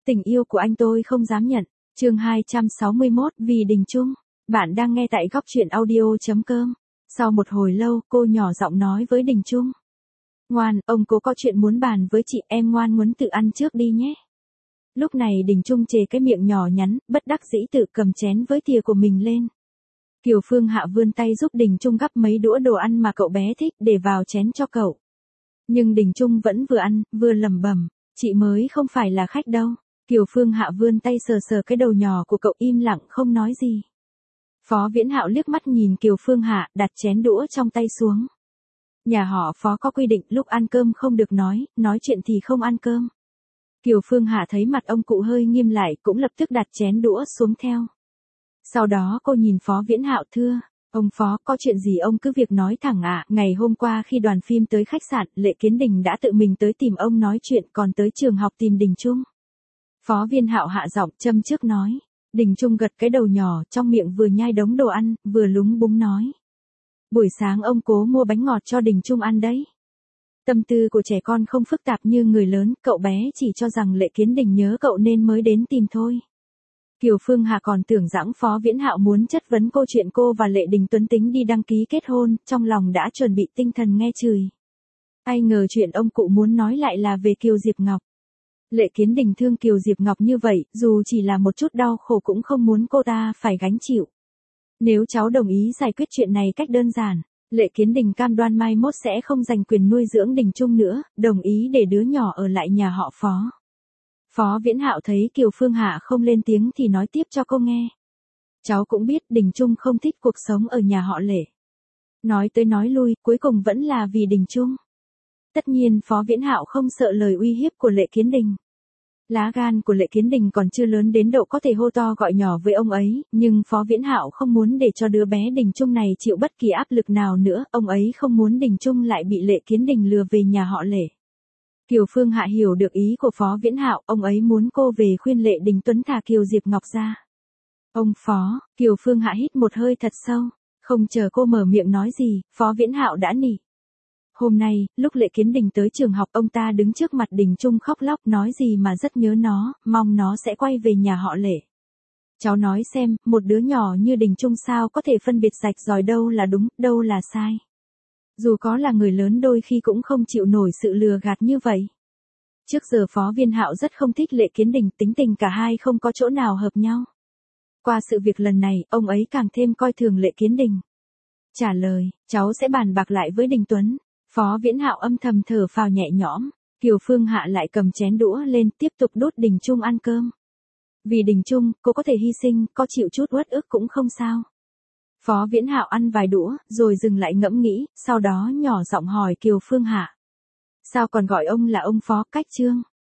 Tình yêu của anh tôi không dám nhận. Chương 261, vì Đình Trung. Bạn đang nghe tại góc truyện audio.com. Sau một hồi lâu, cô nhỏ giọng nói với Đình Trung. Ngoan, ông cố có chuyện muốn bàn với chị, em ngoan muốn tự ăn trước đi nhé. Lúc này Đình Trung chề cái miệng nhỏ nhắn, bất đắc dĩ tự cầm chén với thìa của mình lên. Kiều Phương Hạ vươn tay giúp Đình Trung gắp mấy đũa đồ ăn mà cậu bé thích để vào chén cho cậu. Nhưng Đình Trung vẫn vừa ăn, vừa lẩm bẩm, chị mới không phải là khách đâu. Kiều Phương Hạ vươn tay sờ sờ cái đầu nhỏ của cậu im lặng không nói gì. Phó Viễn Hạo liếc mắt nhìn Kiều Phương Hạ đặt chén đũa trong tay xuống. Nhà họ Phó có quy định lúc ăn cơm không được nói chuyện thì không ăn cơm. Kiều Phương Hạ thấy mặt ông cụ hơi nghiêm lại cũng lập tức đặt chén đũa xuống theo. Sau đó cô nhìn Phó Viễn Hạo thưa, ông Phó có chuyện gì ông cứ việc nói thẳng ạ. Ngày hôm qua khi đoàn phim tới khách sạn, Lệ Kiến Đình đã tự mình tới tìm ông nói chuyện còn tới trường học tìm Đình Trung. Phó Viễn Hạo hạ giọng châm trước nói. Đình Trung gật cái đầu nhỏ trong miệng vừa nhai đống đồ ăn, vừa lúng búng nói. Buổi sáng ông cố mua bánh ngọt cho Đình Trung ăn đấy. Tâm tư của trẻ con không phức tạp như người lớn, cậu bé chỉ cho rằng Lệ Kiến Đình nhớ cậu nên mới đến tìm thôi. Kiều Phương Hà còn tưởng rằng Phó Viễn Hạo muốn chất vấn câu chuyện cô và Lệ Đình Tuấn tính đi đăng ký kết hôn, trong lòng đã chuẩn bị tinh thần nghe chửi. Ai ngờ chuyện ông cụ muốn nói lại là về Kiều Diệp Ngọc. Lệ Kiến Đình thương Kiều Diệp Ngọc như vậy, dù chỉ là một chút đau khổ cũng không muốn cô ta phải gánh chịu. Nếu cháu đồng ý giải quyết chuyện này cách đơn giản, Lệ Kiến Đình cam đoan mai mốt sẽ không giành quyền nuôi dưỡng Đình Trung nữa, đồng ý để đứa nhỏ ở lại nhà họ Phó. Phó Viễn Hạo thấy Kiều Phương Hạ không lên tiếng thì nói tiếp cho cô nghe. Cháu cũng biết Đình Trung không thích cuộc sống ở nhà họ Lệ. Nói tới nói lui, cuối cùng vẫn là vì Đình Trung. Tất nhiên Phó Viễn Hạo không sợ lời uy hiếp của Lệ Kiến Đình. Lá gan của Lệ Kiến Đình còn chưa lớn đến độ có thể hô to gọi nhỏ với ông ấy, nhưng Phó Viễn Hạo không muốn để cho đứa bé Đình Trung này chịu bất kỳ áp lực nào nữa, ông ấy không muốn Đình Trung lại bị Lệ Kiến Đình lừa về nhà họ Lệ. Kiều Phương Hạ hiểu được ý của Phó Viễn Hạo, ông ấy muốn cô về khuyên Lệ Đình Tuấn thả Kiều Diệp Ngọc ra. Ông Phó, Kiều Phương Hạ hít một hơi thật sâu, không chờ cô mở miệng nói gì, Phó Viễn Hạo đã nỉ. Hôm nay, lúc Lệ Kiến Đình tới trường học ông ta đứng trước mặt Đình Trung khóc lóc nói gì mà rất nhớ nó, mong nó sẽ quay về nhà họ Lệ. Cháu nói xem, một đứa nhỏ như Đình Trung sao có thể phân biệt rạch ròi đâu là đúng, đâu là sai. Dù có là người lớn đôi khi cũng không chịu nổi sự lừa gạt như vậy. Trước giờ Phó Viễn Hạo rất không thích Lệ Kiến Đình, tính tình cả hai không có chỗ nào hợp nhau. Qua sự việc lần này, ông ấy càng thêm coi thường Lệ Kiến Đình. Trả lời, cháu sẽ bàn bạc lại với Đình Tuấn. Phó Viễn Hạo âm thầm thở phào nhẹ nhõm, Kiều Phương Hạ lại cầm chén đũa lên tiếp tục đút Đình Trung ăn cơm. Vì Đình Trung, cô có thể hy sinh, có chịu chút uất ức cũng không sao. Phó Viễn Hạo ăn vài đũa, rồi dừng lại ngẫm nghĩ, sau đó nhỏ giọng hỏi Kiều Phương Hạ. Sao còn gọi ông là ông Phó, cách Trương?